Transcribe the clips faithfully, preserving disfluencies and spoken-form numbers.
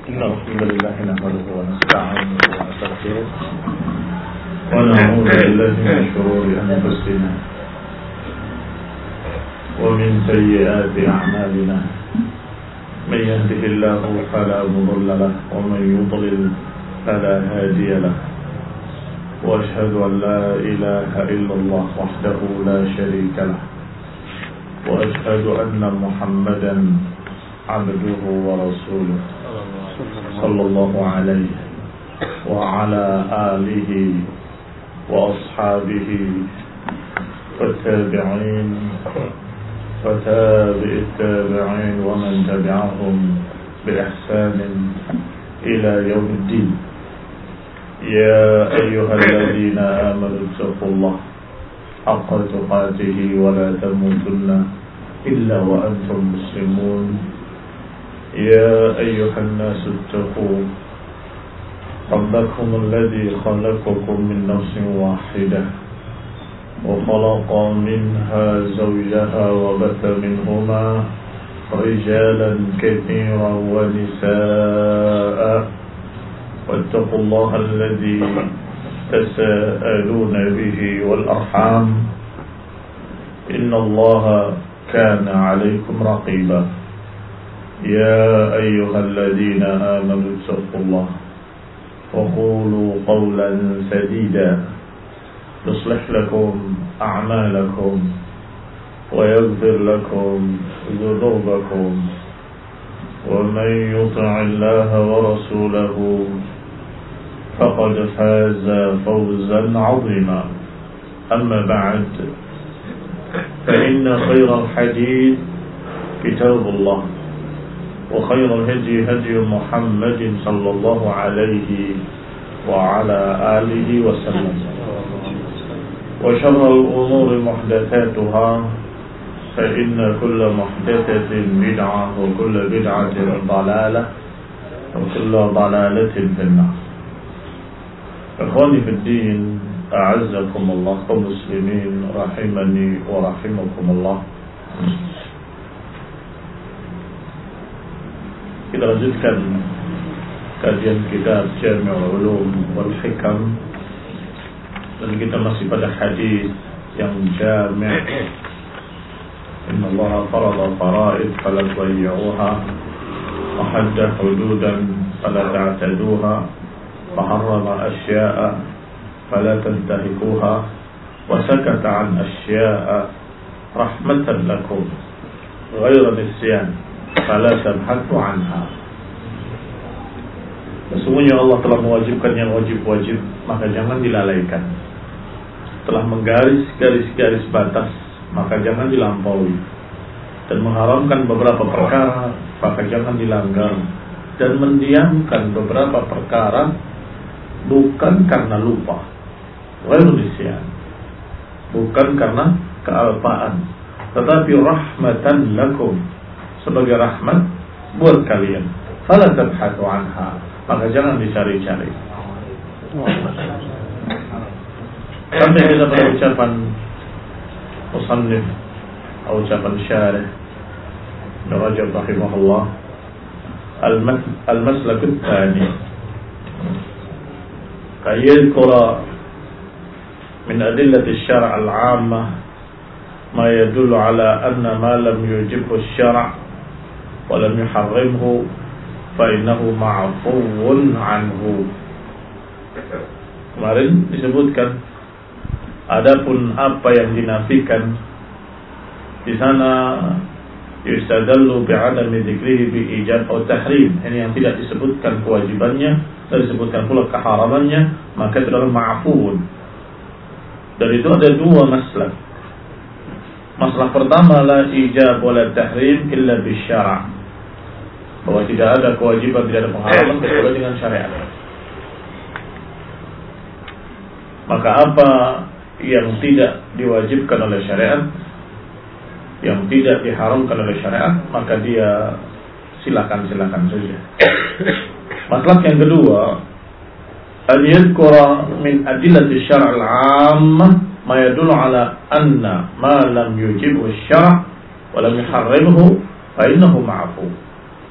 إن الحمد لله نحمده ونستعينه ونستغفره ونعوذ بالله من شرور أنفسنا ومن سيئات أعمالنا من يهده الله فلا مضل له ومن يضلل فلا هادي له وأشهد أن لا إله إلا الله وحده لا شريك له وأشهد أن محمدا عبده ورسوله صلى الله عليه وعلى آله وأصحابه والتابعين وتابع التابعين ومن تبعهم بإحسان إلى يوم الدين. يا أيها الذين آمنوا اتقوا الله حق تقاته ولا تموتن إلا وأنتم مسلمون. يا أيها الناس اتقوا ربكم الذي خلقكم من نفس واحدة وخلق منها زوجها وبث منهما رجالا كثيرا ونساء واتقوا الله الذي تساءلون به والأرحام إن الله كان عليكم رقيبا. يا أيها الذين آمنوا اتقوا الله وقولوا قولا سديدا يصلح لكم أعمالكم ويغفر لكم ذنوبكم ومن يطع الله ورسوله فقد فاز فوزا عظيما. أما بعد فإن خير الحديث كتاب الله وخير الهدي هدي محمد صلى الله عليه وعلى آله وسلم وشر الأمور محدثاتها فإن كل محدثة بدعة وكل بدعة ضلالة وكل ضلالة في النار. إخواني في الدين أعزكم الله كمسلمين رحمني ورحمكم الله. Kita lanjutkan kajian kitab Jami'ul Ulum wal Hikam, dan kita masih pada hadis yang jami'. Inna Allah farada fara'id fala tudayyuha wa hadda hududan fala ta'taduha wa harrama asya'a fala tantahikuha wa sakata an asya'a rahmatan lakum ghayra nisyan fala tabhatu anha. Sesungguhnya Allah telah mewajibkan yang wajib-wajib, maka jangan dilalaikan. Telah menggaris garis-garis batas, maka jangan dilampaui. Dan mengharamkan beberapa perkara, maka jangan dilanggar. Dan mendiamkan beberapa perkara bukan karena lupa, nisyan, bukan karena kealpaan, tetapi rahmatan lakum, sebagai rahmat buat kalian. Fala tabhatu anha, maka jangan dicari-cari. Sampai kita pada ucapan musannif atau ucapan syarih Ibnu Rajab rahimahullah, al-maslak ats-tsani kayadhkura min adillati asy-syar' al-'ammah ma yadullu ala anna ma lam yujibhu asy-syar' walam yuharrimhu fa innahu ma'fuun anhu. Kemarin disebutkan adapun apa yang dinafikan di sana yustadallu bi'adami dzikrihi bi ijab atau tahrim. Ini yang tidak disebutkan kewajibannya dan disebutkan pula keharamannya, maka itu adalah ma'fuun. Dan itu ada dua maslak. Masalah pertama, la ijab wa la tahrim illa bisyara', bahwa tidak ada kewajiban, tidak ada pengharaman kecuali dengan syariat. Maka apa yang tidak diwajibkan oleh syariat, yang tidak diharamkan oleh syariat, maka dia silakan-silakan saja. Masalah yang kedua, an yadhkura min adillati syar' al-'ammah ma yadullu ala anna ma lam yujibhu asy-syar' wa lam yuharrimhu fa innahu ma'fu.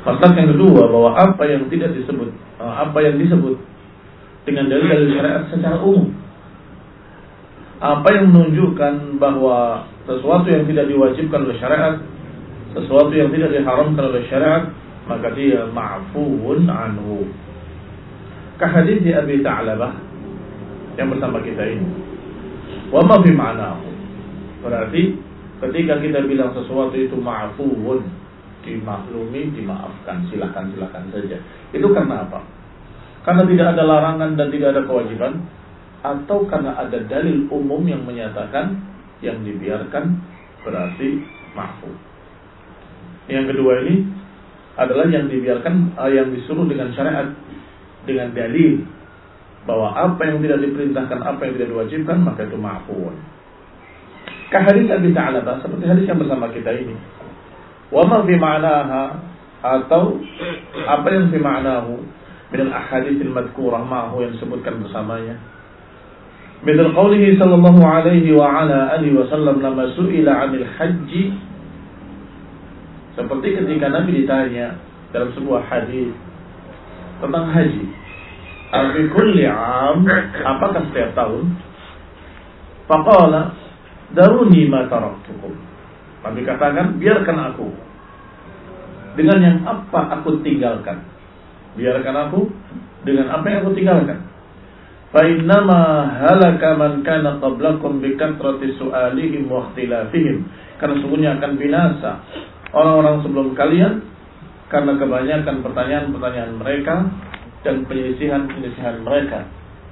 Masalah yang kedua, bahwa apa yang tidak disebut, apa yang disebut dengan dalil-dalil syariat secara umum, apa yang menunjukkan bahwa sesuatu yang tidak diwajibkan oleh syariat, sesuatu yang tidak diharamkan oleh syariat, maka dia ma'fuun anhu. Kahadits Abi Tha'labah yang bersama kita ini. Wa ma fi ma'nahu. Berarti ketika kita bilang sesuatu itu ma'fuun, dimaklumi, dimaafkan, silakan silakan saja. Itu karena apa? Karena tidak ada larangan dan tidak ada kewajiban, atau karena ada dalil umum yang menyatakan yang dibiarkan berarti ma'fu. Yang kedua ini adalah yang dibiarkan, yang disuruh dengan syariat, dengan dalil bahwa apa yang tidak diperintahkan, apa yang tidak diwajibkan, maka itu ma'fuun. Kahadits Abi Tha'labah, seperti hadis yang bersama kita ini. Wa ma fi ma'naha, atau apa yang fi ma'nahu min al-ahadits al-madhkurah ma'hu yang disebutkan bersamanya. Misal qawlihi sallallahu alaihi wa ala alihi wa sallam lama su'ila 'anil haji, seperti ketika Nabi ditanya dalam sebuah hadis tentang haji, fi kulli 'am, apakah setiap tahun? Faqala daruni ma taraktukum. Nabi katakan, biarkan aku dengan yang apa aku tinggalkan. Biarkan aku dengan apa yang aku tinggalkan. Fa innama halaka man kana qablakum bi kathrati su'alihim wa ikhtilafihim. Karena sungguhnya akan binasa orang-orang sebelum kalian karena kebanyakan pertanyaan-pertanyaan mereka dan penyelisihan-penyelisihan mereka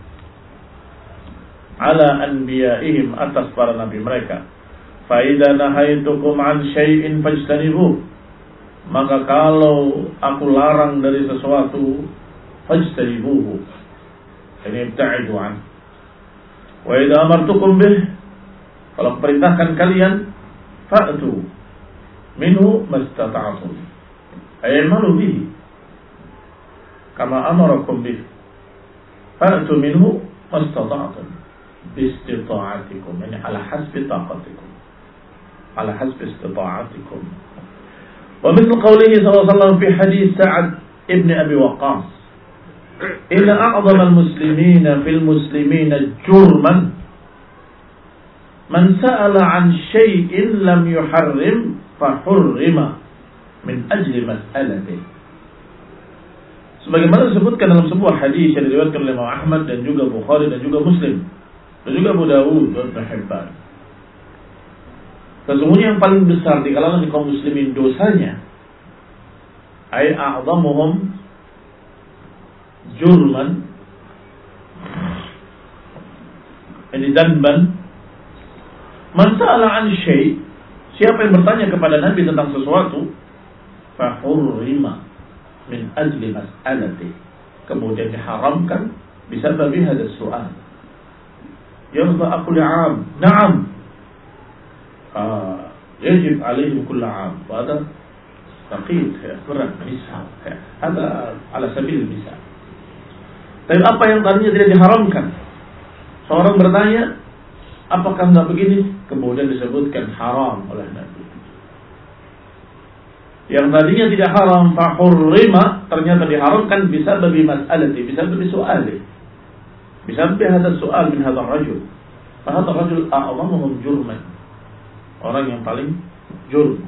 ala anbiya'ihim, atas para nabi mereka. Fa idza nahaitukum an syai'in fajtanibuh, maka kalau aku larang dari sesuatu, fajtanibuhu, ini ibta'idu an. Wa idza amartukum bih, kalau perintahkan kalian, fa'tu minhu mastata'tum, ayamalu bihi kama amarakum bih, fa'tu minhu mastata'tum bistita'atikum, yani ala hasbi taqatikum, ala hasbi istita'atikum. Wa mithlu qawlihi sallallahu alaihi wasallam fi hadis Sa'ad ibn Abi Waqqas, inna a'zama al-muslimina fil muslimina jurman man sa'ala 'an syai'in lam yuharrim fa hurrima min ajli mas'alatihi. Sebagaimana disebutkan dalam sebuah hadis yang diriwayatkan oleh Imam Ahmad dan juga Bukhari dan juga Muslim dan juga Abu Dawud dan Ibnu Hibban. Sesungguhnya yang paling besar di kalangan kaum muslimin dosanya, ay a'zamuhum jurman, ini danban, man sa'ala an syai', siapa yang bertanya kepada Nabi tentang sesuatu, fa hurrima min ajli mas'alati, kemudian diharamkan bisabab hadha soal. Yarda aqul 'am, na'am, yajib alaihim kull 'am, wa hadha taqid, berat, misal, ada ala sabil misal. Tapi apa yang tadinya tidak diharamkan, seorang bertanya, apakah enggak begini, kemudian disebutkan haram oleh Nabi. Yang tadinya tidak haram, fahurrima, ternyata diharamkan bisa bagi mas'alati, bisa bagi soal, bisa bagi hadha soal min hadha rajul, hadha rajul a'zamuhum jurman, orang yang paling jurm.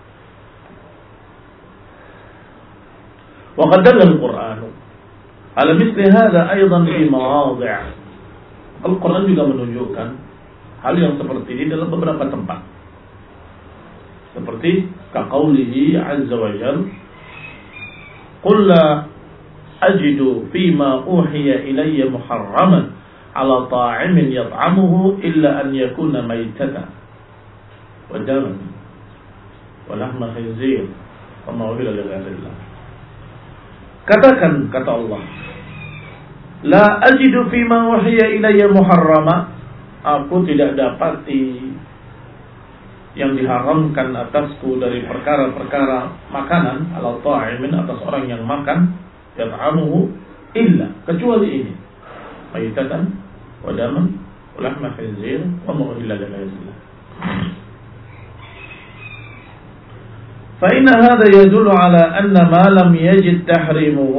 Wa qad dalla al-Qur'an ala mithli hadha aidan fi mawadhi'. Al-Qur'an juga menunjukkan hal yang seperti ini dalam beberapa tempat. Seperti kaqaulihi azza wa jalla, qul la ajidu fima uhiya ilayya muharraman ala ta'imin yat'amuhu illa an yakuna maytatan wa daman wa lahma khinzir wa ma uhilla li ghairillah. Katakan, kata Allah, la ajidu fima uhiya ilayya muharrama, aku tidak dapati yang diharamkan atasku dari perkara-perkara makanan, ala ta'imin, atas orang yang makan, yat'amuhu, illa, kecuali ini, maytatan wa daman wa lahma khinzir wa ma uhilla li ghairillah. فإن هذا يدل على أن ما لم يجد تحريمه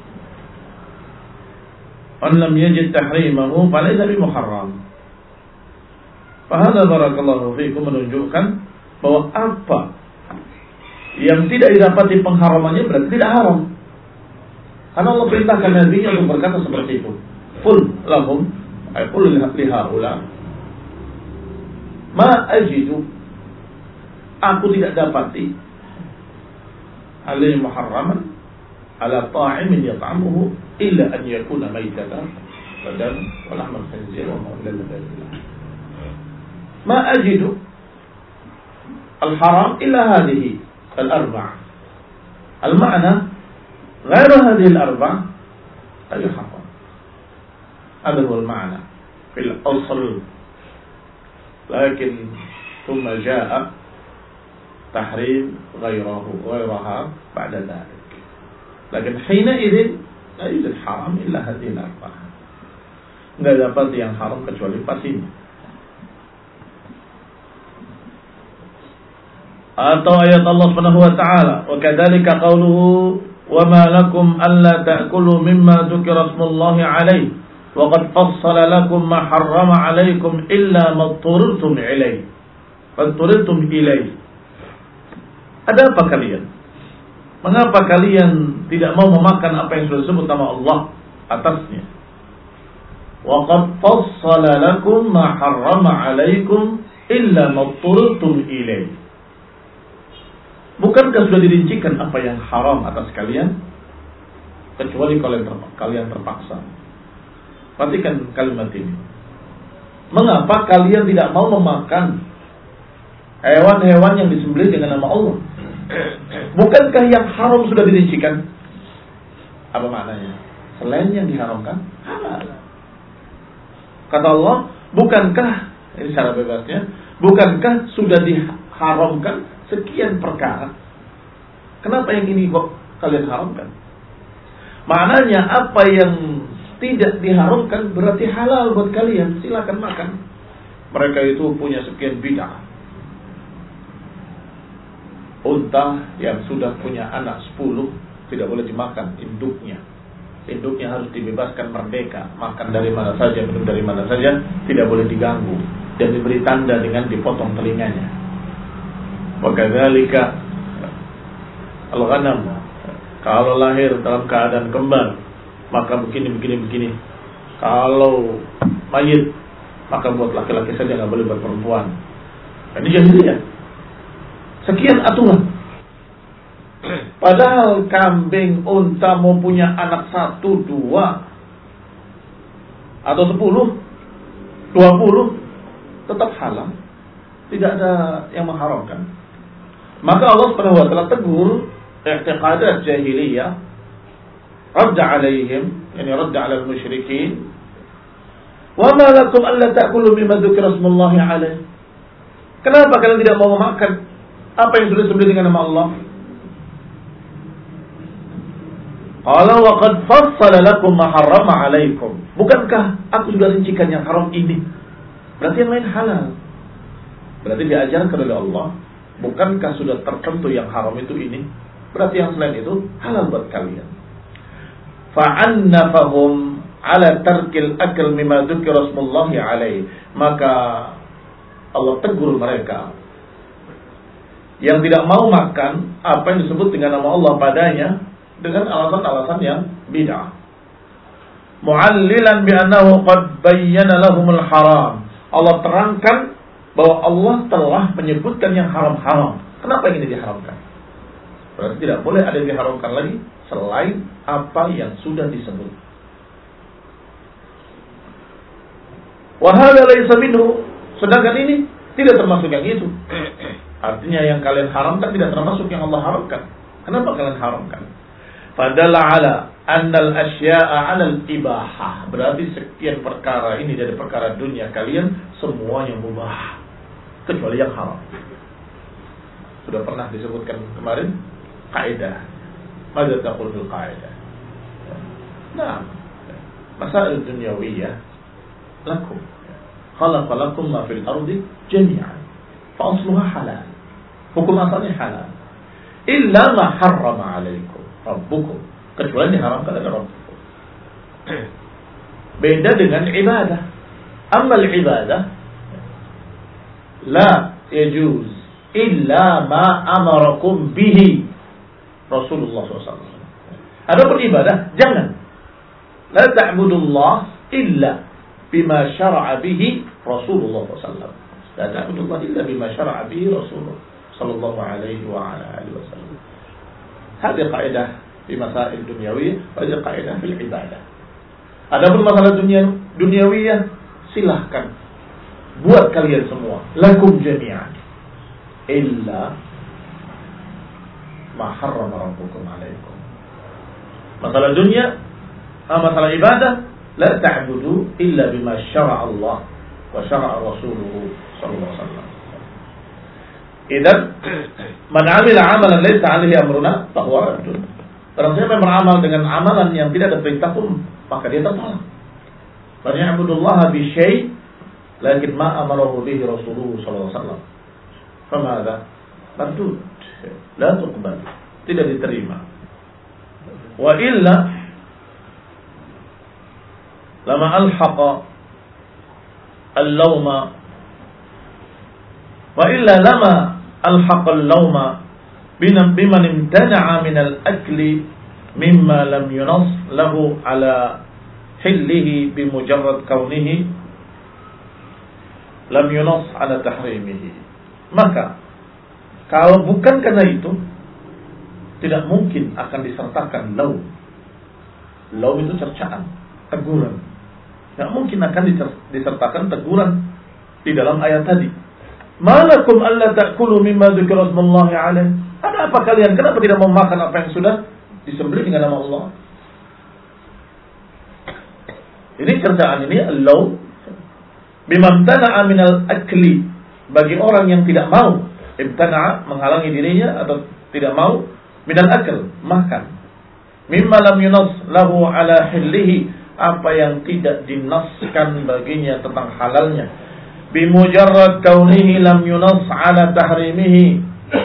أن لم يجد تحريمه فليس بمحرم. فهذا barakallahu fiikum menunjukkan bahwa apa yang tidak didapati pengharamannya berarti tidak haram. Karena Allah perintahkan Nabi untuk berkata seperti itu. Qul lahum ay qul lihaula ma ajidu, aku tidak dapati alaihi muharraman ala ta'imin yat'amuhu illa an yakuna maytatan wa dam wa lahmal khinzir wa ma ila dzalik. Ma ajidu al-haram illa hadhihi al-arba'. Al-ma'na غير هذه الأربع لا يحرم. هذا هو المعنى في الأصل. لكن ثم جاء تحريم غيره غيرها بعد ذلك. لكن حينئذ لا يوجد حرام إلا هذه الأربع. Tidak dapat yang haram kecuali pas ini. Atau ayat Allah Subhanahu wa taala, wa kadzalika qauluhu wa ma lakum alla ta'kulu mimma dzukira ismullahi alaihi wa qad fassala lakum ma harrama alaikum illa ma turtum ilaihi faturtum ilaihi. Ada apa kalian? Mengapa kalian tidak mau memakan apa yang sudah disebut nama Allah atasnya? Wa qad fassala lakum ma harrama alaikum illa ma turtum ilaihi. Bukankah sudah dirincikan apa yang haram atas kalian kecuali kalian terpaksa, kalian terpaksa. Perhatikan kalimat ini. Mengapa kalian tidak mau memakan hewan-hewan yang disembelih dengan nama Allah? Bukankah yang haram sudah dirincikan? Apa maknanya? Selain yang diharamkan, halal. Kata Allah, bukankah, ini secara bebasnya, bukankah sudah diharamkan sekian perkara? Kenapa yang ini kok kalian haramkan? Maknanya apa yang tidak diharamkan berarti halal buat kalian, silakan makan. Mereka itu punya sekian bid'ah. Unta yang sudah punya anak sepuluh tidak boleh dimakan induknya. Induknya harus dibebaskan merdeka, makan dari mana saja, minum dari mana saja, tidak boleh diganggu dan diberi tanda dengan dipotong telinganya. Wa kadzalika al-ghanam, kalau lahir dalam keadaan kembar maka begini begini begini. Kalau mayit maka buat laki-laki saja, enggak boleh buat perempuan. Ini jahiliyah. Sekian aturan. Padahal kambing, unta mau punya anak satu, dua atau sepuluh, dua puluh tetap halal. Tidak ada yang mengharamkan. Maka Allah Subhanahu wa taala tegur i'tiqadat jahiliyah, radda alaihim, yani radda ala al-musyrikin. Wa ma lakum alla ta'kulu mimma dzukira ismullahi alaihi. Kenapa kalian tidak mau makan apa yang sudah disebut dengan nama Allah? Qala wa qad fassala lakum ma harrama alaikum. Bukankah aku sudah rincikan yang haram ini? Berarti yang lain halal. Berarti diajarkan oleh Allah, bukankah sudah tertentu yang haram itu ini? Berarti yang selain itu halal buat kalian. Fa'annafahum ala tarkil akal mimma dzukira ismullahi alaihi. Maka Allah tegur mereka yang tidak mau makan apa yang disebut dengan nama Allah padanya dengan alasan-alasan yang bid'ah. Mu'allilan bi annahu qad bayyana lahumul haram. Allah terangkan bahwa Allah telah menyebutkan yang haram-haram. Kenapa ini diharamkan? Berarti tidak boleh ada yang diharamkan lagi selain apa yang sudah disebut. Wa hadza laysa minhu. Sedangkan ini tidak termasuk yang itu. Artinya yang kalian haramkan tidak termasuk yang Allah haramkan. Kenapa kalian haramkan? Fadalla ala annal asya'a 'alal ibahah. Berarti sekian perkara ini dari perkara dunia kalian semua yang mubah kecuali yang haram. Sudah pernah disebutkan kemarin kaidah. Madza taqul fil kaidah? Nah, masail dunyawiyah lakum. Khalaqa lakum ma fil ardi jami'an. Fa asluha halal. Hukum asalnya halal. illa ma harrama 'alaikum rabbukum, kecuali diharamkan oleh Rabbukum. Beda dengan ibadah. Amal ibadah la yajuz illa ma amarakum bihi Rasulullah shallallahu alaihi wasallam. Adapun ibadah, jangan. La ta'budullah illa bima syara'a bihi Rasulullah shallallahu alaihi wasallam. La ta'budullah illa bima syara'a bihi Rasulullah sallallahu alaihi wa ala alihi wasallam. Hadhihi qaidah fi masail dunyawiyah, wa hadhihi qaidah fil ibadah. Adapun masalah dunia duniawiyah, silahkan buat kalian semua, lakum jami'an illa ma harrama rabbukum 'alaikum. Masalah dunia, masalah ibadah, la ta'budu illa bima syara'a Allah wa syara'a Rasuluhu sallallahu alaihi wasallam. Idan man 'amila 'amalan laysa 'alaihi amruna fa huwa raddun. Barang siapa yang beramal dengan amalan yang tidak ada perintah pun, maka dia tertolak. Fa ya'budullaha bi syai' lakin ma amarahu bihi Rasulullah sallallahu alaihi wasallam. Famada? Mardud. La tuqbal. Tidak diterima. Wa illa lama alhaqa al-lawma wa illa lama alhaqa al-lawma biman imtana'a min al-akli mimma lam yunas lahu ala hillihi bimujarrad kaunihi lam yunas ala tahrimihi. Maka kalau bukan karena itu, tidak mungkin akan disertakan law. Law itu cercaan, teguran. Tidak mungkin akan disertakan teguran di dalam ayat tadi. Malakum alla ta'kulu mimma dzikra smullahi alaih. Ada apa kalian? Kenapa tidak mau makan apa yang sudah disembelih dengan nama Allah? Ini cercaan ini law bimamtana'a minal akli, bagi orang yang tidak mau, ibtana'a menghalangi dirinya atau tidak mau, minal akl makan, mimma lam yunas lahu ala hillihi, apa yang tidak dinaskan baginya tentang halalnya, bimujarrad kaunihi lam yunas ala tahrimihi,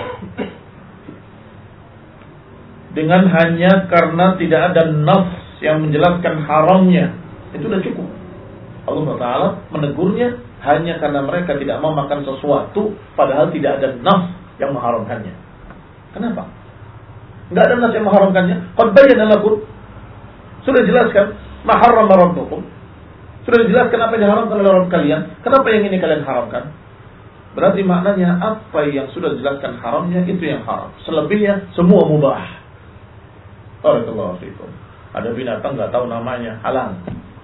dengan hanya karena tidak ada nas yang menjelaskan haramnya, itu sudah cukup. Allah Taala menegurnya hanya karena mereka tidak mau makan sesuatu padahal tidak ada nas yang mengharamkannya. Kenapa? Enggak ada nas yang mengharamkannya. Qad bayyana lakum, sudah jelaskan ma harrama rabbukum, sudah dijelaskan apa yang diharamkan oleh Rabb kalian. Kenapa yang ini kalian haramkan? Berarti maknanya apa yang sudah dijelaskan haramnya itu yang haram. Selebihnya semua mubah. Barakallahu fiikum. Ada binatang enggak tahu namanya, halal.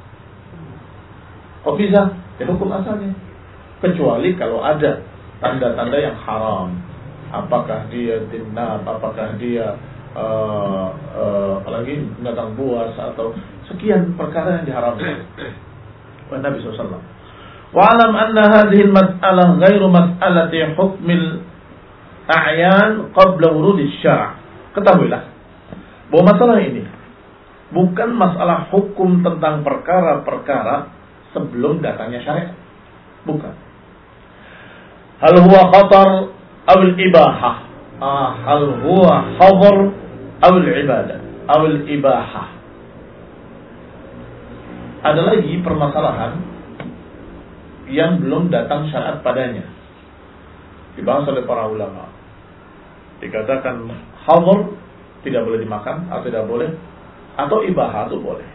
Kok bisa? Ya hukum asalnya. Kecuali kalau ada tanda-tanda yang haram. Apakah dia dinab, apakah dia uh, uh, apalagi binatang buas atau sekian perkara yang diharamkan oleh Nabi shallallahu alaihi wasallam. Wa'alam anna hadhihi al-mas'alah ghairu mas'alati hukmil a'yan qabla wurudi syara'. Ketahuilah bahwa masalah ini bukan masalah hukum tentang perkara-perkara sebelum datangnya syariat. Bukan. Hal huwa khatar aw al-ibahah. Ah, hal huwa khatar aw al-ibadah aw al-ibahah. Ada lagi permasalahan yang belum datang syariat padanya. Dibahas oleh para ulama. Dikatakan khatar tidak boleh dimakan atau tidak boleh, atau ibahah itu boleh.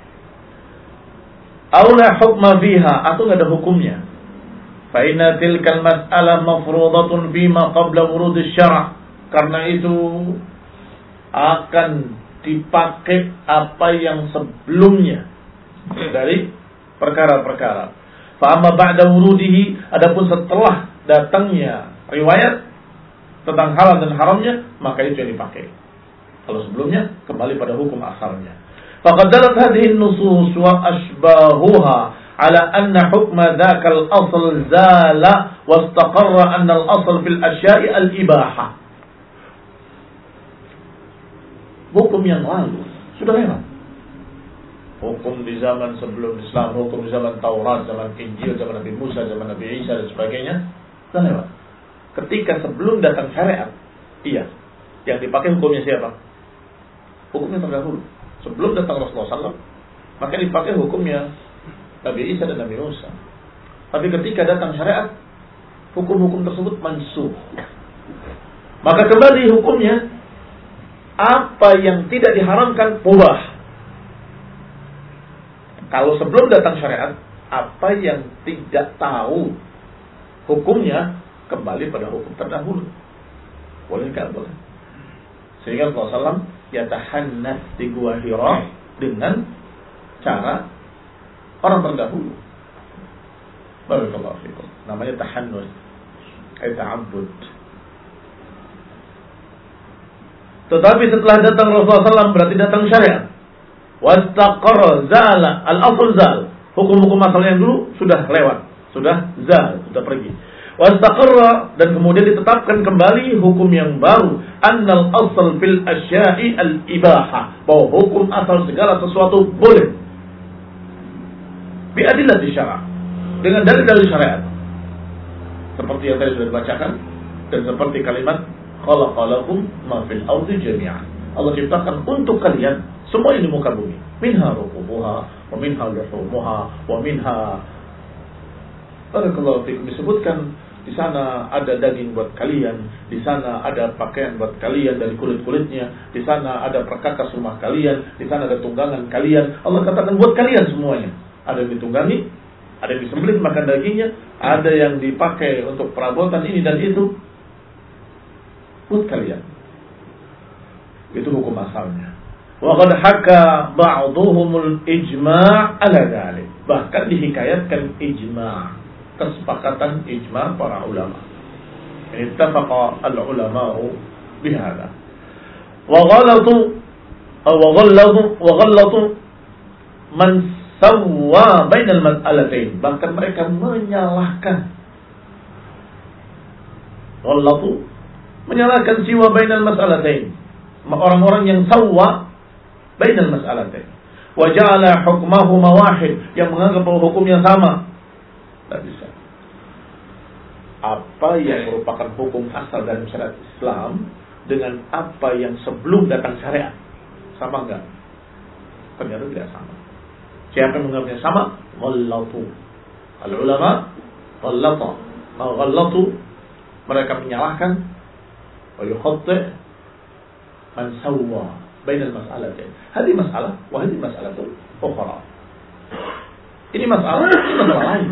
Aula hukma fiha, atau enggak ada hukumnya. Fa inna tilkal mas'alah mafruḍatun bima qabla wurud asy-syara'. Karena itu akan dipakai apa yang sebelumnya dari perkara-perkara. Fa amma ba'da wurudihi, adapun setelah datangnya riwayat tentang halal dan haramnya, maka itu yang dipakai. Kalau sebelumnya kembali pada hukum asalnya. Faqad dalat hadhihi an-nusus wa ashbahuha ala anna hukma dzaka al-asl zala wa istaqarra anna al-asl fil asya'i al-ibahah. Hukum yang lalu sudah lewat. Hukum di zaman sebelum Islam, hukum di zaman Taurat, zaman Injil, zaman Nabi Musa, zaman Nabi Isa dan sebagainya sudah lewat. Ketika sebelum datang syariat, iya, Yang dipakai hukumnya siapa? Hukumnya terdahulu. Sebelum datang Rasulullah sallallahu alaihi wasallam, maka dipakai hukumnya Nabi Isa dan Nabi Musa. Tapi ketika datang syariat, hukum-hukum tersebut mansukh. Maka kembali hukumnya, apa yang tidak diharamkan mubah. Kalau sebelum datang syariat, apa yang tidak tahu hukumnya kembali pada hukum terdahulu. Boleh enggak boleh? Sehingga Rasulullah sallallahu alaihi wasallam yatahannas di Gua Hira dengan cara orang terdahulu. Barakallahu fikum. Namanya tahannus, ay ta'abbud. Tetapi setelah datang Rasulullah sallallahu alaihi wasallam berarti datang syariat. Wastaqarra zala al-asl zal. Hukum-hukum asal yang dulu sudah lewat, sudah zal, sudah pergi. Wastaqarra, dan kemudian ditetapkan kembali hukum yang baru, annal asal fil asya'i al-ibahah, bahwa hukum asal segala sesuatu boleh. Bi adillati syara', dengan dalil-dalil syariat. Seperti yang tadi sudah dibacakan dan seperti kalimat khalaqalakum ma fil ardi jami'an. Allah ciptakan untuk kalian semua ini muka bumi. Minha ruqubuha wa minha luhumuha wa minha, barakallahu fikum, disebutkan di sana ada daging buat kalian, di sana ada pakaian buat kalian dari kulit-kulitnya, di sana ada perkakas rumah kalian, di sana ada tunggangan kalian. Allah katakan buat kalian semuanya. Ada yang ditunggangi, ada yang disembelih makan dagingnya, ada yang dipakai untuk perabotan ini dan itu. Buat kalian. Itu hukum asalnya. Wa qad haka ba'dhuhumul ijma' ala dzalik. Bahkan dihikayatkan ijma', kesepakatan ijma' para ulama. Ittafaqa al-ulama'u bihadza. Wa ghalatu aw ghallatu wa ghallatu man sawwa bainal mas'alatain. Bahkan mereka menyalahkan. Ghallatu, menyalahkan siwa bainal mas'alatain. Orang-orang yang sawwa bainal mas'alatain. Wa ja'ala hukmahuma wahid, yang menganggap bahwa hukumnya sama. Tidak bisa. Apa yang merupakan hukum asal dalam syariat Islam dengan apa yang sebelum datang syariat, sama enggak? Ternyata tidak sama. Siapa yang menganggapnya sama? Ghallatu. Al-ulama ghallata. Ghallatu, mereka menyalahkan. Wa yukhatti' man sawwa bainal mas'alatain. Hadhihi mas'alah wa hadhihi mas'alatun ukhra. Ini masalah, ini masalah lain.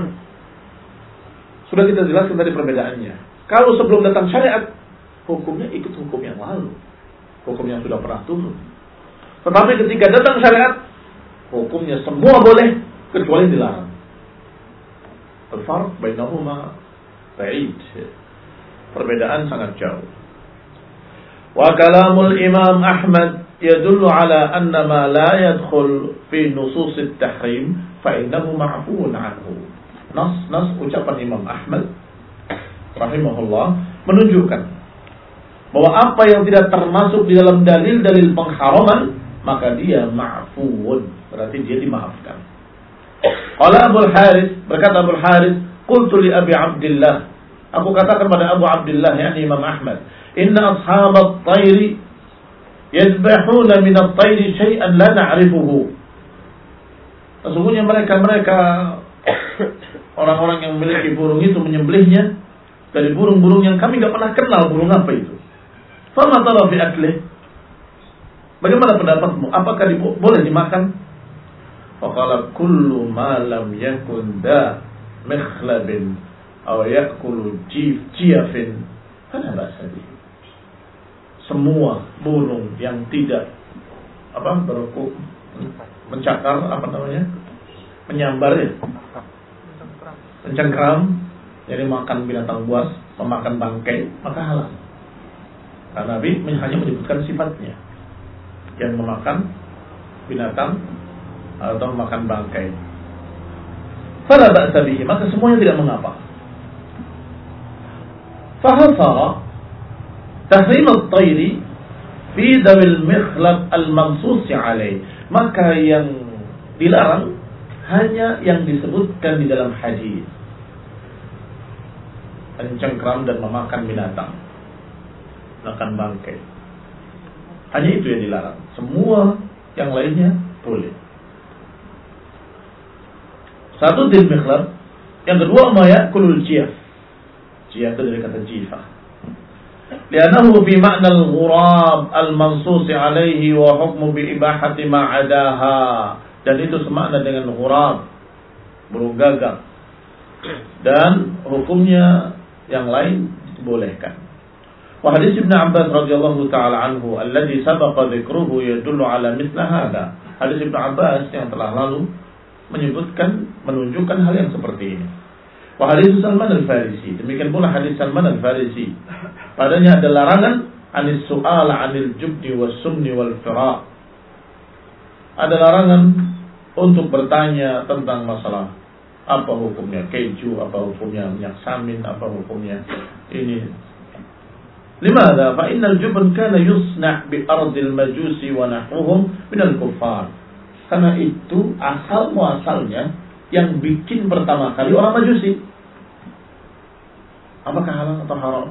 Sudah kita jelaskan tadi perbedaannya. Kalau sebelum datang syariat, hukumnya ikut hukum yang lalu, hukum yang sudah pernah turun. Tetapi ketika datang syariat, hukumnya semua boleh kecuali dilarang. Al-farq bainahuma ba'id. Perbedaan sangat jauh. Wa kalamul Imam Ahmad yadullu ala anna ma la yadkhul fi nusus at-tahrim fa innahu ma'fuun anhu. Nas-nas ucapan Imam Ahmad rahimahullah menunjukkan bahwa apa yang tidak termasuk di dalam dalil-dalil pengharaman maka dia ma'fuun, berarti dia dimaafkan. Qala Abu Harits, berkata Abu Harits, qultu li Abi Abdullah, aku katakan pada Abu Abdullah yakni Imam Ahmad, inna ashabat tayri yadbahuna min at-tayri syai'an la na'rifuhu. Sesungguhnya mereka-mereka orang-orang yang memiliki burung itu menyembelihnya dari burung-burung yang kami tidak pernah kenal burung apa itu. Fama tara fi aklih? Bagaimana pendapatmu? Apakah dibo- boleh dimakan? Faqala kullu ma lam yakun da mikhlabin aw yakulu jif jiyafin fala ba'sa bihi. Semua burung yang tidak apa berku mencakar apa namanya? Menyambar ya. Mencengkram, jadi makan binatang buas, memakan bangkai, maka halal. Karena Nabi hanya menyebutkan sifatnya, yang memakan binatang atau memakan bangkai. Fala ba'sa bihi, maka semuanya tidak mengapa. Fahasara tahrim at-tayri fi dawil mikhlab al-mansus alaih, maka yang dilarang hanya yang disebutkan di dalam hadis, mencengkram dan memakan binatang, makan bangkai. Hanya itu yang dilarang. Semua yang lainnya boleh. Satu dil mikhlab. Yang kedua ma yakulul jiyaf. Jiyaf itu dari kata jifah. Li'annahu fi ma'na al-ghurab al-mansus 'alaihi wa hukmu bi ibahati ma 'adaha. Dan itu semakna dengan ghurab, burung gagak. Dan hukumnya yang lain dibolehkan. Wa hadis Ibnu Abbas radhiyallahu taala anhu alladhi sabaqa dzikruhu yadullu ala mithla hadha. Hadis Ibnu Abbas yang telah lalu menyebutkan, menunjukkan hal yang seperti ini. Wa hadis Salman al-Farisi, demikian pula hadis Salman al-Farisi. Padanya ada larangan anis su'al 'anil jubni was sumni wal fira'. Ada larangan untuk bertanya tentang masalah apa hukumnya keju, apa hukumnya minyak samin, apa hukumnya ini. Limadha? Fa innal jubn kana yusna' bi ardil majusi wa nahwuhum minal kuffar. Karena itu asal muasalnya yang bikin pertama kali orang Majusi. Apakah halal atau haram?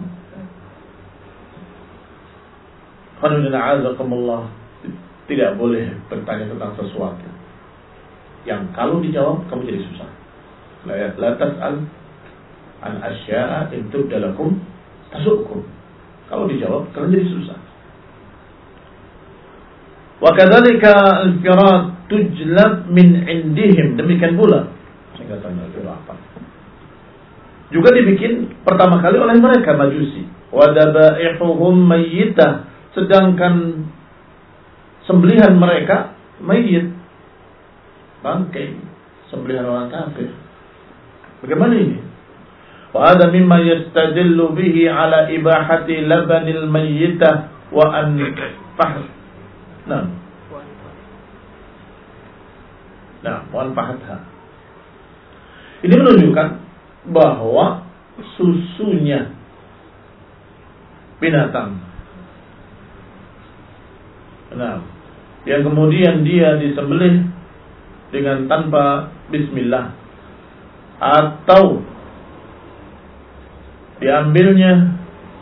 Alhamdulillah, tidak boleh bertanya tentang sesuatu yang kalau dijawab kamu jadi susah. La tas'al an asya'a in tubda lakum tasukum. Kalau dijawab kamu jadi susah. Wa kadzalika al-firat tujlab min indihim. Demikian pula. Saya enggak tanya itu apa. Juga dibikin pertama kali oleh mereka Majusi. Wa dabaihuhum mayyitah. Sedangkan sembelihan mereka mayyit, bangkai, sembelihan orang kafir. Bagaimana ini? Wa hadha mimma yastadillu bihi ala ibahati labanil mayyitah wa an fahr. Nah. Nah, wa an fahatha. Ini menunjukkan bahwa susunya binatang, nah, yang kemudian dia disembelih dengan tanpa bismillah atau diambilnya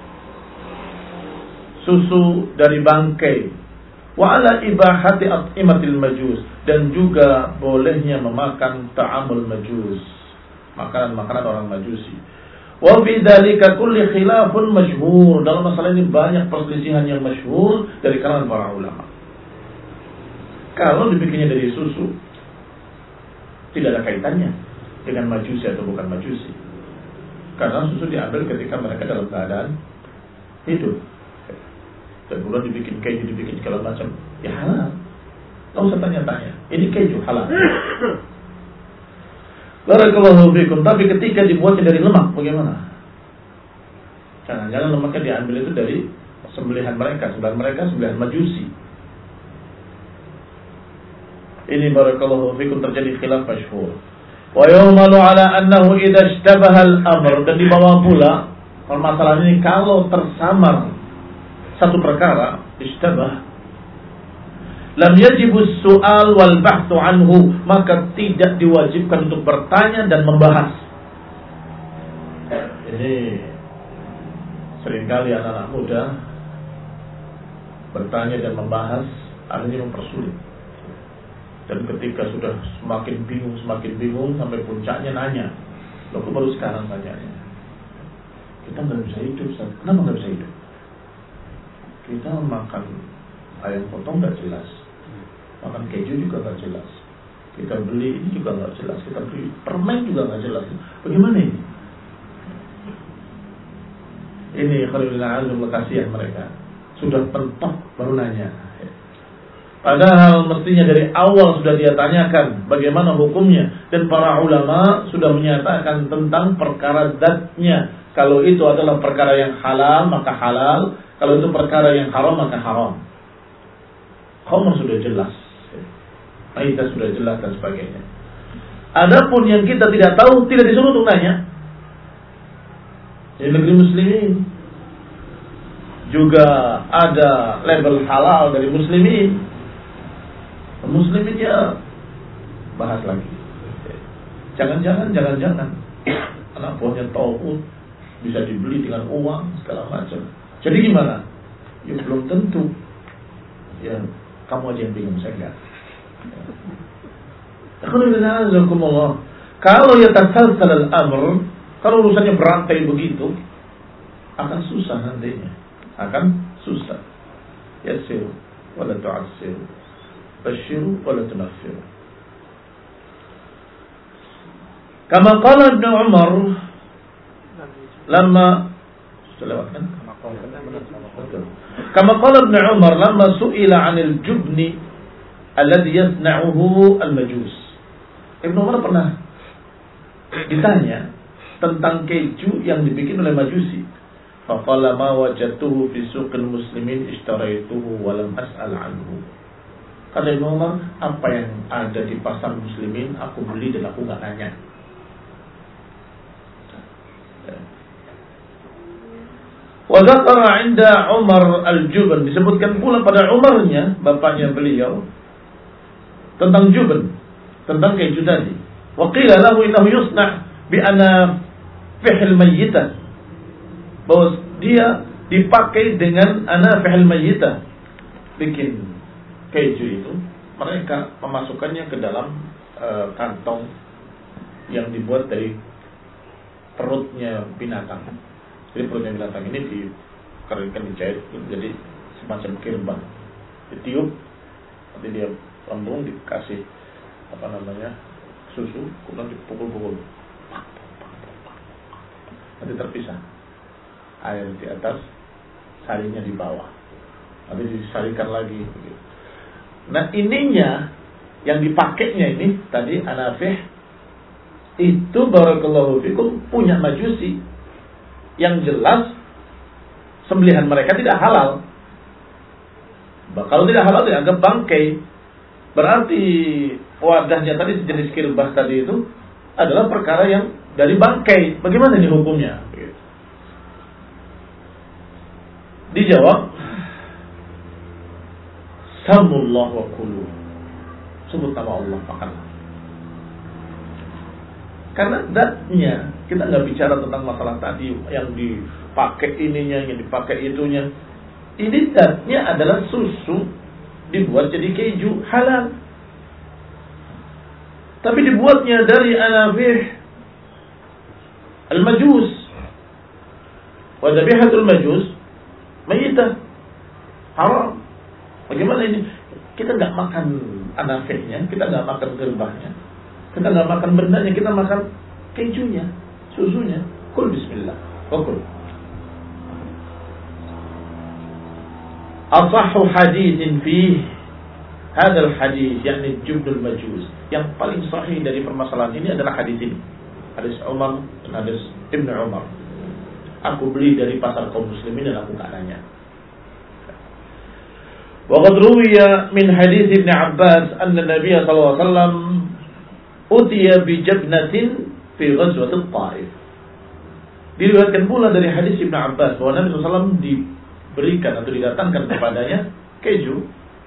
susu dari bangkai, wa ala ibahati at'imatil majus, dan juga bolehnya memakan ta'amul majus, makanan-makanan orang Majusi. Wa fi dzalika kulli khilafun masyhur. Dalam masalah ini banyak perselisihan yang masyhur dari kalangan para ulama. Kalau dibikinnya dari susu, tidak ada kaitannya dengan Majusi atau bukan Majusi. Karena susu diambil ketika mereka dalam keadaan hidup. Dan kemudian dibikin keju, dibikin segala macam, ya halal. Nggak usah tanya-tanya. Ini keju halal. Barakallahu fikum. Tapi ketika dibuatnya dari lemak, bagaimana? Jangan-jangan lemaknya diambil itu dari sembelihan mereka, sembelihan mereka, sembelihan Majusi. Ini barakallahu fikum terjadi khilaf masyhur. Wa yumalu ala annahu idza ishtabaha al-amr, dan dibawa pula permasalahan ini kalau tersamar satu perkara, ishtabah, lam yajibus su'al wal bahthu anhu, maka tidak diwajibkan untuk bertanya dan membahas. Ini seringkali anak-anak muda bertanya dan membahas, akhirnya mempersulit. Dan ketika sudah semakin bingung, semakin bingung, sampai puncaknya nanya, loh kok baru sekarang tanyanya? Kita nggak bisa hidup, Ustaz. Kenapa nggak bisa hidup? Kita makan ayam potong nggak jelas, makan keju juga nggak jelas, kita beli ini juga nggak jelas, kita beli permen juga nggak jelas. Bagaimana ini? Ini khalilullah azim, kasihan mereka. Sudah pentok baru nanya. Padahal mestinya dari awal sudah dia tanyakan bagaimana hukumnya, dan para ulama sudah menyatakan tentang perkara zatnya. Kalau itu adalah perkara yang halal maka halal, kalau itu perkara yang haram maka haram. Khamr sudah jelas, maita sudah jelas dan sebagainya. Adapun yang kita tidak tahu tidak disuruh untuk nanya. Di negeri muslimin juga ada label halal dari muslimin. Muslimin ya bahas lagi. Jangan-jangan, jangan-jangan anak buahnya tauhid bisa dibeli dengan uang segala macam. Jadi gimana? Ya belum tentu. Ya, kamu aja yang bingung, saya enggak. Kalau ya tasalsal al-amr, kalau urusannya berantai begitu, akan susah nantinya. Akan susah. Yassir wala tu'assir. Basyiru wala tunaffir. Kama qala Ibn Umar lama selawatkan Kama qala Ibn Umar lama su'ila 'anil jubni alladhi yasna'uhu al-majus. Ibn Umar pernah ditanya tentang keju yang dibikin oleh Majusi. Faqala ma wajadtuhu fi suqil muslimin ishtaraituhu wa lam as'al anhu. Kata Ibn Umar, apa yang ada di pasar muslimin aku beli dan aku enggak nanya. Wa dzakara 'inda Umar al-Juban, disebutkan pula pada Umarnya, bapaknya beliau, tentang juban, tentang keju tadi. Wa qila lahu innahu yusna' bi ana fihl mayyitah, bahwa dia dipakai dengan ana fihl mayyitah, bikin keju itu mereka memasukkannya ke dalam uh, kantong yang dibuat dari perutnya binatang. Jadi perutnya binatang ini dikeringkan, dijahit jadi semacam kirban, ditiup, nanti dia lambung dikasih apa namanya susu, kemudian dipukul-pukul, nanti terpisah, air di atas, sarinya di bawah, nanti disarikan lagi. Nah ininya yang dipakainya ini tadi anafih itu barakallahu fikum punya Majusi, yang jelas sembelihan mereka tidak halal. Kalau tidak halal dianggap bangkai. Berarti wadahnya tadi sejenis kirbah tadi itu adalah perkara yang dari bangkai. Bagaimana ini hukumnya? Dijawab, samullah wa kulu. Sebut nama Allah, makan. Karena zatnya, kita nggak bicara tentang masalah tadi yang dipakai ininya, yang dipakai itunya. Ini zatnya adalah susu dibuat jadi keju halal. Tapi dibuatnya dari anafih al-majus. Wa dhabihatul majus mayyitah, haram. Bagaimana ini? Kita nggak makan anafihnya, kita nggak makan gerbahnya, kita nggak makan bendanya, kita makan kejunya, susunya. Kul bismillah, kul. Asahhu hadithin fih hadal hadith, yakni jubnul majus. Yang paling sahih dari permasalahan ini adalah hadis ini, hadis Umar dan hadis Ibn Umar. Aku beli dari pasar kaum muslimin dan aku nggak nanya. Wa qad ruwiya min hadis Ibn Abbas anna Nabi sallallahu alaihi wasallam utiya bi jabnatin fi ghazwat Taif. Diriwayatkan pula dari hadis Ibn Abbas bahwa Nabi sallallahu alaihi wasallam diberikan atau didatangkan kepadanya keju,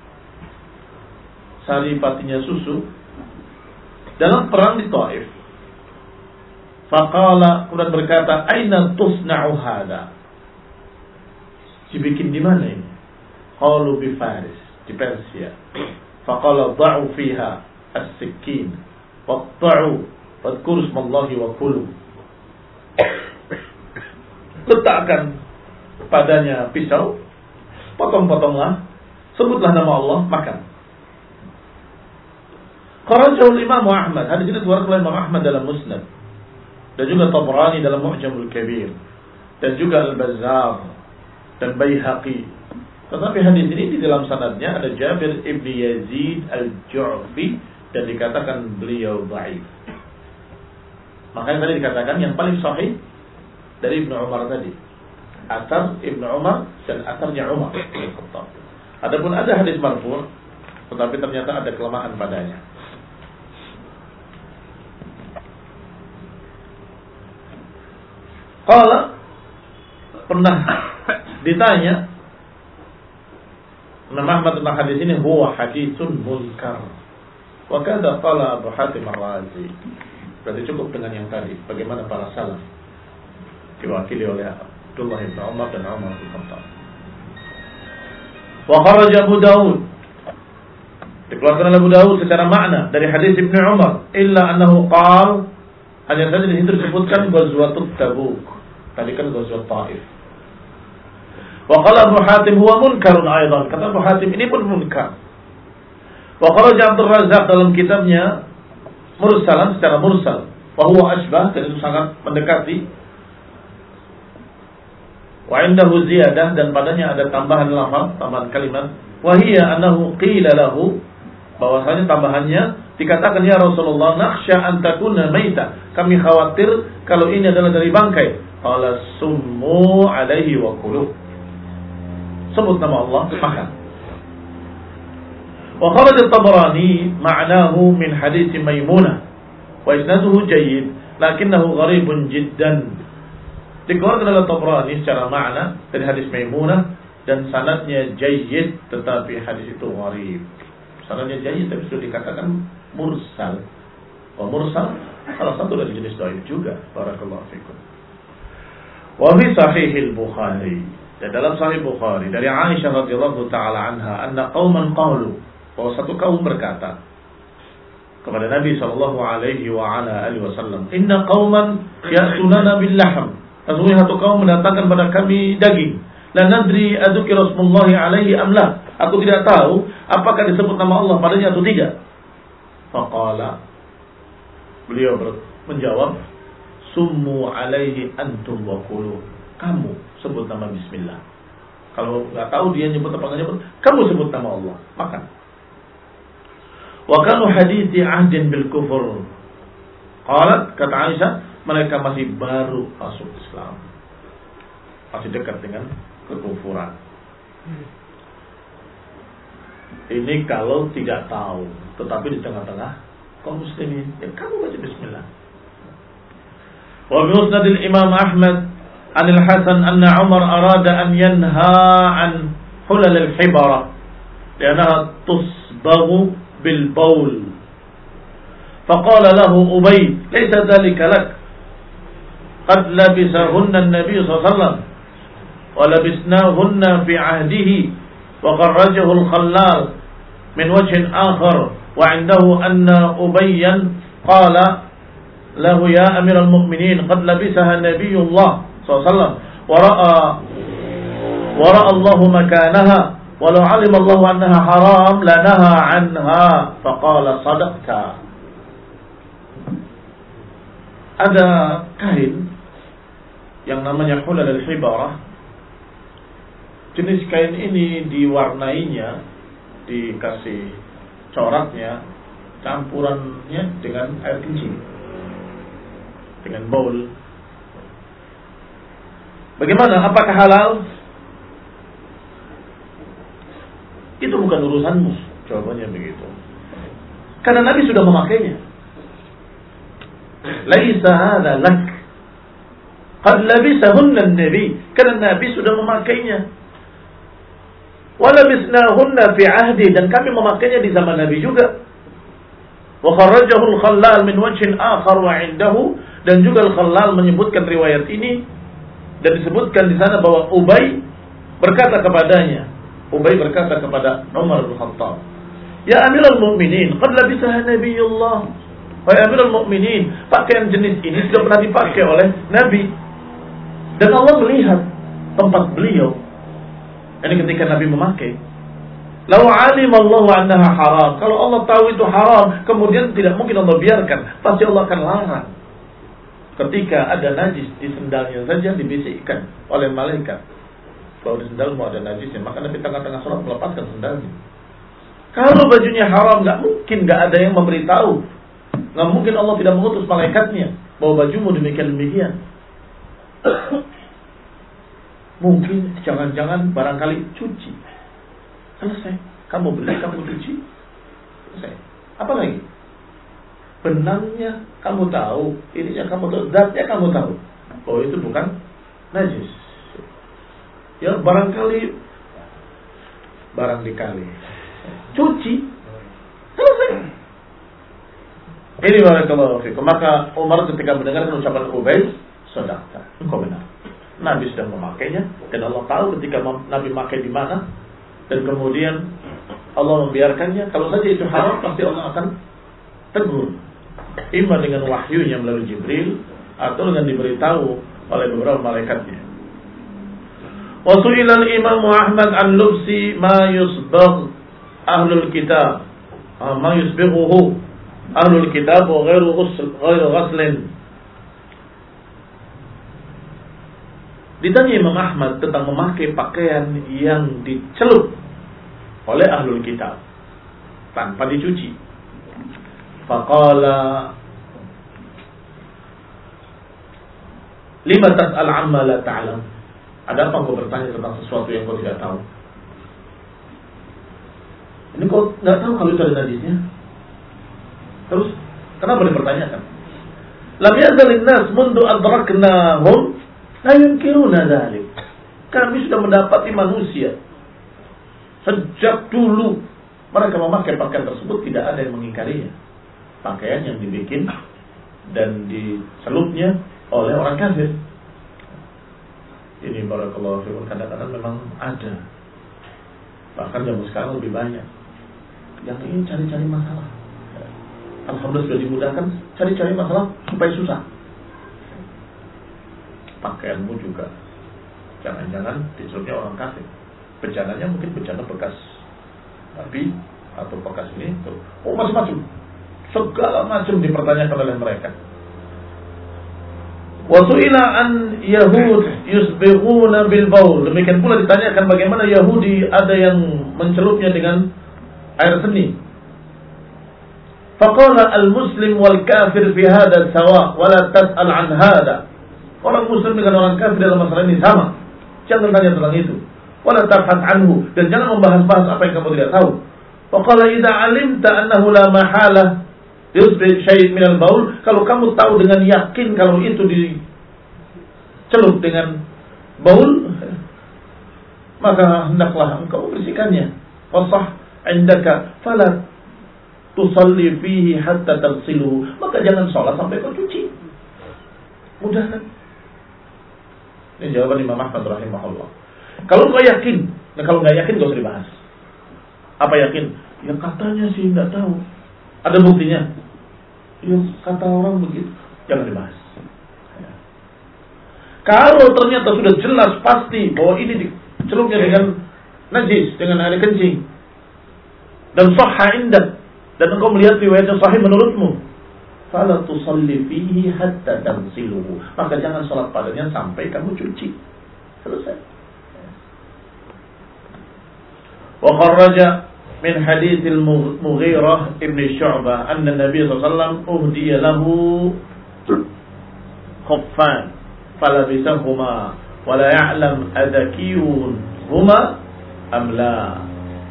saripatinya susu, dalam perang di Taif. Faqala, kemudian berkata, aina tusna'u hada? Dibikin di mana ini? Qalu bi Faris, di Persia. Faqala dha'u fiha as-sikkin waqta'u wadhkuru ismallahi wa kulu. Letakkan padanya pisau, potong-potonglah, sebutlah nama Allah, makan. Kharajul Imam Ahmad, hadis ini dikeluarkan oleh Imam Ahmad dalam Musnad, dan juga Tabrani dalam Mu'jamul Kabir, dan juga Al-Bazzar dan Baihaqi. Tetapi hadis ini di dalam sanadnya ada Jabir ibn Yazid al-Ju'fi dan dikatakan beliau dhaif. Makanya tadi dikatakan yang paling sahih dari Ibnu Umar tadi, atar Ibnu Umar dan atarnya Umar. Adapun ada hadis marfu', tetapi ternyata ada kelemahan padanya. Qala, pernah ditanya Imam Ahmad tentang hadis ini, huwa haditsun munkar. Wa kadza qala Abu Hatim Ar-Razi. Berarti cukup dengan yang tadi, bagaimana para salaf diwakili oleh Abdullah bin Umar dan Umar bin Khattab. Wa kharaja Abu Daud, dikeluarkan oleh Abu Daud secara makna dari hadis Ibnu Umar, illa annahu qala, hanya saja di situ disebutkan Ghazwatut Tabuk. Tadi kan Ghazwat Taif. Wa qala Abu Hatim huwa munkarun aidan. Kata Abu Hatim ini pun munkar. Wa kharaja Abdul Razzaq dalam kitabnya mursalan, secara mursal. Wa huwa asbah, dan itu sangat mendekati. Wa indahu ziyadah, dan padanya ada tambahan lafaz, tambahan kalimat. Wa hiya annahu qila lahu, bahwasanya tambahannya dikatakan, ya Rasulullah, nakhsha an takuna maita, kami khawatir kalau ini adalah dari bangkai. Qala summu alaihi wa kulu, sebut nama Allah, makan. Wa kharaj at-Tabarani ma'nahu min hadits Maimunah wa isnaduhu jayyid lakinnahu gharibun jiddan. Dikeluarkan oleh Tabarani secara makna dari hadis Maimunah dan sanadnya jayyid, tetapi hadis itu gharib. Sanadnya jayyid tapi sudah dikatakan mursal. Wa mursal salah satu dari jenis dhaif juga. Barakallahu fikum. Wa fi sahih al-Bukhari, dan dalam sahih Bukhari dari Aisyah radhiyallahu taala anha, anna qauman qalu, bahwa satu kaum berkata kepada Nabi sallallahu alaihi wa ala alihi wasallam, inna qauman ya'tunana bil lahm, sesungguhnya satu kaum mendatangkan pada kami daging, la nadri adzukira rasulullahi alaihi am la, aku tidak tahu apakah disebut nama Allah padanya atau tidak. Faqala, beliau menjawab, summu alaihi antum wa kulu, kamu sebut nama bismillah. Kalau enggak tahu dia nyebut apa enggak nyebut, kamu sebut nama Allah, makan. Wa kanu hadithi ahdin bil kufur. Qalat, kata Aisyah, mereka masih baru masuk Islam, masih dekat dengan kekufuran. Ini kalau tidak tahu, tetapi di tengah-tengah kaum muslimin, ya kamu baca bismillah. Wa bi musnad al-Imam Ahmad an al-Hasan anna Umar arada an yanha an hulal al-hibara li'annaha tusbaghu bil bawl. Faqala lahu Ubay, laysa dhalika lak, qad labisahunna an-nabiy sallallahu alaihi wasallam wa labisnahunna fi ahdihi wa kharrajahu al-Khallal min wajhin akhar wa 'indahu anna Ubayyan qala lahu ya amiral mu'minin qad labisaha nabiyullah sallallahu alaihi wasallam wa ra'a wa ra'a Allahu makanaha walau 'alima Allahu annaha haram lanaha 'anha faqala sadaqta. Ada kain yang namanya hulal al-hibarah. Jenis kain ini diwarnainya, dikasih coraknya, campurannya dengan air kencing, dengan bowl. Bagaimana? Apakah halal? Itu bukan urusanmu. Jawabannya begitu. Karena Nabi sudah memakainya. Laisa hadza lak. Qad labisahunna an-nabi. Karena Nabi sudah memakainya. Wa labisnahunna fi ahdi, dan kami memakainya di zaman Nabi juga. Wa kharrajahu al-Khallal min wajhin akhar wa 'indahu, dan juga al-Khallal menyebutkan riwayat ini dan disebutkan di sana bahwa Ubay berkata kepadanya, Ubay berkata kepada Umar bin Khattab, ya Amirul Mukminin, qad labisaha Nabiyullah. Wahai Amirul Mukminin, pakaian jenis ini sudah pernah dipakai oleh Nabi, dan Allah melihat tempat beliau. Ini ketika Nabi memakai. Lau alim Allah annaha haram, kalau Allah tahu itu haram, kemudian tidak mungkin Allah biarkan, pasti Allah akan larang. Ketika ada najis di sendalnya saja dibisikkan oleh malaikat bahwa di sendalmu ada najisnya, maka Nabi tengah-tengah sholat melepaskan sendalnya. Kalau bajunya haram, nggak mungkin nggak ada yang memberitahu, nggak mungkin Allah tidak mengutus malaikatnya bahwa bajumu demikian demikian. Mungkin jangan-jangan barangkali cuci, selesai. Kamu beli, kamu cuci, selesai. Apa lagi? Benangnya kamu tahu, ininya kamu tahu, zatnya kamu tahu. Oh, itu bukan najis. Ya barangkali barang dikali, cuci, selesai. Ini barakallahu fikum. Maka Umar ketika mendengarkan ucapan Ubay, sadaqta, engkau benar. Nabi sudah memakainya, dan Allah tahu ketika Nabi memakai di mana, dan kemudian Allah membiarkannya, kalau saja itu haram pasti Allah akan tegur, imma dengan wahyunya melalui Jibril atau dengan diberitahu oleh beberapa malaikatnya. Wa su'ila al-Imam Ahmad an lubsi ma yusbagh ahlul kitab, ma yusbighuhu ahlul kitab wa ghairu ghusl ghairu ghuslin. Ditanya Imam Ahmad tentang memakai pakaian yang dicelup oleh ahlul kitab tanpa dicuci. Faqala lima tas'al amma la ta'lam. Ada apa kau bertanya tentang sesuatu yang kau tidak tahu? Ini kau tidak tahu kalau itu ada najisnya. Terus kenapa dipertanyakan? Lam yazalin nas mundu adraknahum la yunkiruna dzalik. Kami sudah mendapati manusia sejak dulu mereka memakai pakaian tersebut tidak ada yang mengingkarinya. Pakaian yang dibikin dan dicelupnya oleh orang kafir. Ini barakallahu fikum, kadang-kadang memang ada. Bahkan zaman sekarang lebih banyak yang ingin cari-cari masalah. Alhamdulillah sudah dimudahkan, cari-cari masalah supaya susah. Pakaianmu juga jangan-jangan dicelupnya orang kafir. Becananya mungkin bencana bekas Nabi atau bekas ini itu. Oh macam-macam, segala macam dipertanyakan oleh mereka. Wasu'ila an Yahud yusbighuna bil baul. Demikian pula ditanyakan bagaimana Yahudi ada yang mencelupnya dengan air seni. Faqala al-muslim wal kafir fi hadha sawa wa la tas'al an hadha. Orang muslim dengan orang kafir dalam masalah ini sama. Jangan tanya tentang itu. Wala tabhas anhu, dan jangan membahas-bahas apa yang kamu tidak tahu. Faqala idza 'alimta annahu la mahala yusbih syai' min al-baul, kalau kamu tahu dengan yakin kalau itu dicelup dengan baul, maka hendaklah engkau bersihkannya. Wasah indaka fala tusalli fihi hatta taghsiluhu, maka jangan salat sampai kau cuci. Mudah kan? Ini jawaban Imam Ahmad rahimahullah. Kalau kau yakin, nah kalau nggak yakin gak usah dibahas. Apa yakin? Ya katanya sih nggak tahu. Ada buktinya? Ya kata orang begitu. Jangan dibahas. Ya. Kalau ternyata sudah jelas pasti bahwa ini dicelupnya dengan najis, dengan air kencing, dan sahha indak, dan engkau melihat riwayatnya sahih menurutmu, fala tusalli fihi hatta taghsiluhu, maka jangan salat padanya sampai kamu cuci. Selesai. Wa kharraja min hadits al-Mughirah ibn Syu'bah anna Nabi sallallahu alaihi wasallam uhdiya lahu khuffan falabisahuma wa la ya'lam adakiyun huma am la.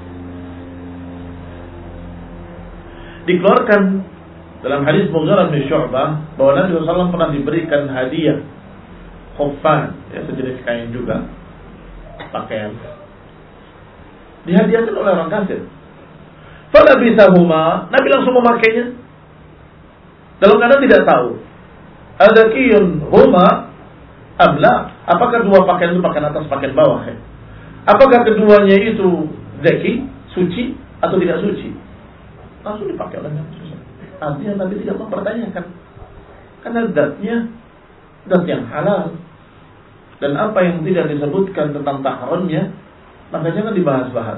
Dikeluarkan dalam hadis Mughirah bin Syu'bah bahwa Nabi sallallahu alaihi wasallam pernah diberikan hadiah khuffan, ya sejenis kain juga, pakaian, dihadiahkan oleh orang kafir. Fala bisahuma, Nabi langsung memakainya dalam keadaan tidak tahu adakiyun huma amla, apakah dua pakaian itu pakaian atas pakaian bawah, ya? Apakah keduanya itu zaki, suci atau tidak suci, langsung dipakai oleh Nabi. Artinya Nabi tidak mempertanyakan, karena zatnya zat yang halal, dan apa yang tidak disebutkan tentang tahrimnya maka jangan dibahas-bahas.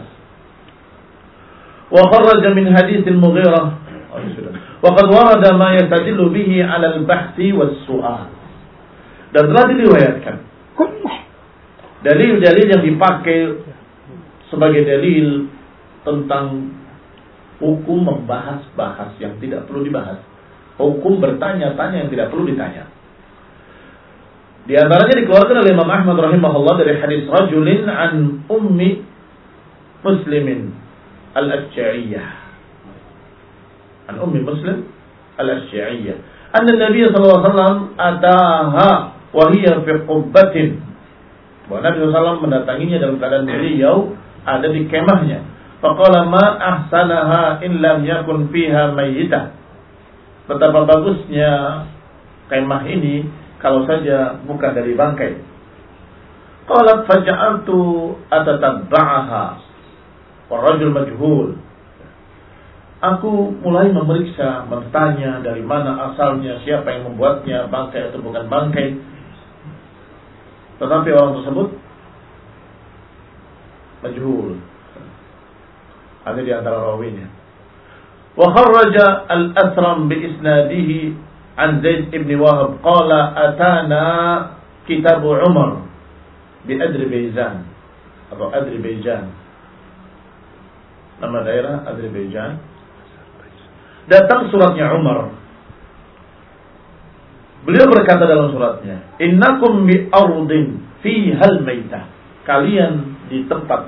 Wa kharaja min hadits al-Mughirah, oh sudah. Wa qad warada ma yastadillu bihi 'ala al-bahthi was-su'al. Dan telah diriwayatkan dalil-dalil yang dipakai sebagai dalil tentang hukum membahas-bahas yang tidak perlu dibahas, hukum bertanya-tanya yang tidak perlu ditanya. Di antaranya dikeluarkan oleh Imam Ahmad rahimahullah dari hadis rajulin an ummi muslimin al-Ash'ariyah, an ummi muslim al-Ash'ariyah, anna Nabi sallallahu alaihi wasallam ataha wa hiya fi qubbatin, bahwa Nabi sallallahu alaihi wasallam mendatanginya dalam keadaan beliau ada di kemahnya. Faqala ma ahsanaha in lam yakun fiha mayyitah, betapa bagusnya kemah ini kalau saja bukan dari bangkai. Qalat faja'altu atatabba'aha, warajul majhul. Aku mulai memeriksa, bertanya dari mana asalnya, siapa yang membuatnya, bangkai atau bukan bangkai. Tetapi orang tersebut majhul, ada di antara rawinya. Wa kharraja al-Athram bi isnadihi an Zaid ibn Wahab qala atana kitab Umar bi Azerbaijan atau Azerbaijan, nama daerah Azerbaijan. Datang suratnya Umar. Beliau berkata dalam suratnya, innakum bi ardin fihal maitah. Kalian di tempat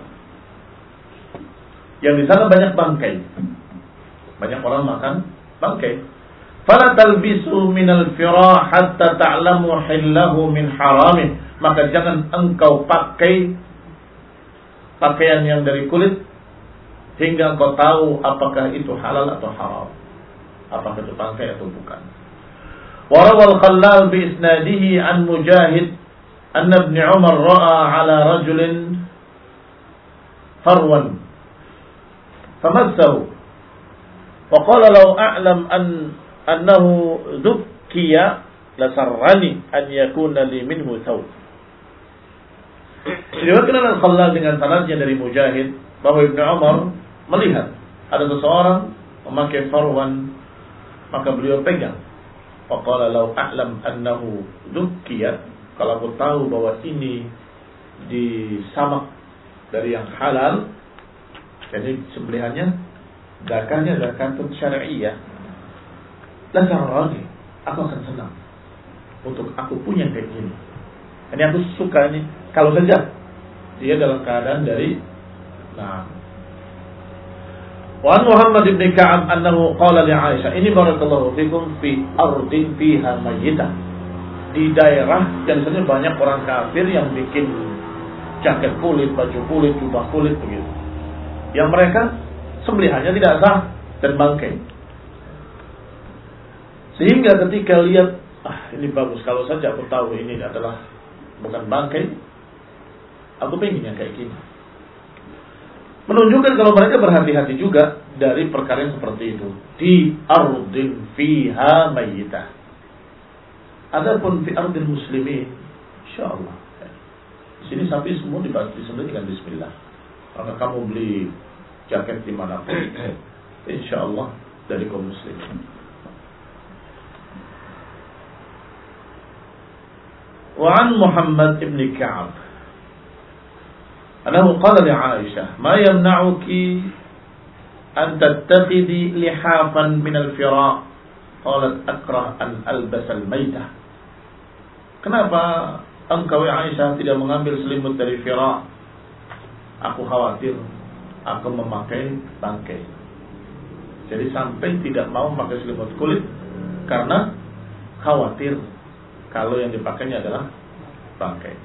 yang di sana banyak bangkai. Banyak orang makan bangkai. Fala talbisu minal firah hatta ta'lamu hillahu min haramih. Maka jangan engkau pakai pakaian yang dari kulit hingga engkau tahu apakah itu halal atau haram, apakah itu bangkai atau bukan. Warawal Khallal bi isnadihi an Mujahid anna Ibn Umar ra'a ala rajulin farwan famassahu wa qala law a'lam an annahu dhukkiya lasarrani an yakuna li minhu thawb. Diriwayatkan Al-Khallal dengan sanadnya dari Mujahid bahwa Ibn Umar melihat ada seseorang memakai farwan, maka beliau pegang. Faqala law a'lam annahu dhukkiya, kalau aku tahu bahwa ini disamak dari yang halal, jadi sembelihannya zakahnya zakatun syar'iyyah, lasarrani, aku akan senang untuk aku punya kayak gini. Ini aku suka ini. Kalau saja dia dalam keadaan dari nah. Wa an Muhammad ibn Ka'ab annahu qala li Aisyah, ini barakallahu fikum fi ardin fiha mayyitah. Di daerah yang sebenarnya banyak orang kafir yang bikin jaket kulit, baju kulit, jubah kulit begitu. Yang mereka sembelihannya tidak sah dan bangkai. Sehingga ketika lihat, ah ini bagus, kalau saja aku tahu ini adalah bukan bangkai, aku pengen yang kayak gini. Menunjukkan kalau mereka berhati-hati juga dari perkara yang seperti itu. Di ardin fiha mayyitah. Adapun fi ardil muslimin, insyaallah. Di sini sapi semua disembelih dengan bismillah. Maka kamu beli jaket di mana pun, insyaallah dari kaum muslimin. Wa an Muhammad ibn Ka'ab annahu qala li Aisyah, ma yamna'uki an tattakhidhi lihafan min al-fira'? Qalat akrah an albas al-maitah. Kenapa engkau ya Aisyah tidak mengambil selimut dari fira'? Aku khawatir aku memakai bangkai. Jadi sampai tidak mau memakai selimut kulit karena khawatir kalau yang dipakainya adalah bangkai.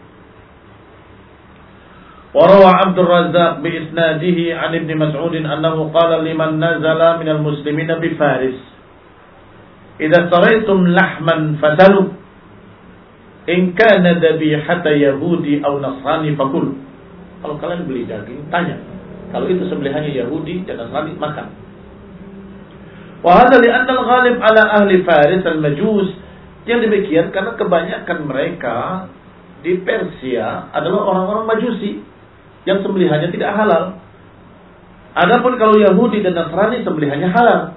Warawa Abdul Razzaq bi isnadihi an Ibn Mas'ud annahu qala liman nazala minal muslimina bi Faris, idza saraytum lahman fasalu in kana dhabihata yahudi aw nasrani fakul. Kalau kalian beli daging, tanya. Kalau itu sembelihannya Yahudi dan Nasrani, makan. Wa hadza li anna al-ghalib ala ahli Faris al-majus. Yang demikian karena kebanyakan mereka di Persia adalah orang-orang Majusi yang sembelihannya tidak halal. Adapun kalau Yahudi dan Nasrani sembelihannya halal.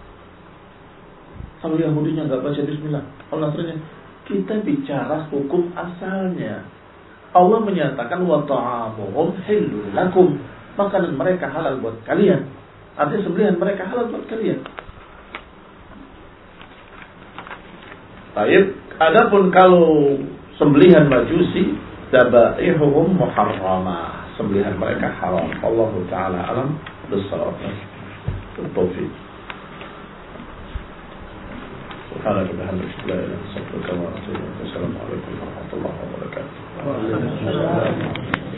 Kalau Yahudinya enggak baca bismillah, kalau Nasrani, kita bicara hukum asalnya. Allah menyatakan wa ta'amuhum halal lakum, makanan mereka halal buat kalian. Artinya sembelihan mereka halal buat kalian. Baik, adapun kalau sembelihan Majusi, dabaihum muharramah, sembelihan mereka haram. Allah Taala alam bissawab. Taufiq. Subhanallah wa bihamdihi, la ilaha illa anta, astaghfiruka wa atubu ilaik. Assalamualaikum warahmatullahi wabarakatuh.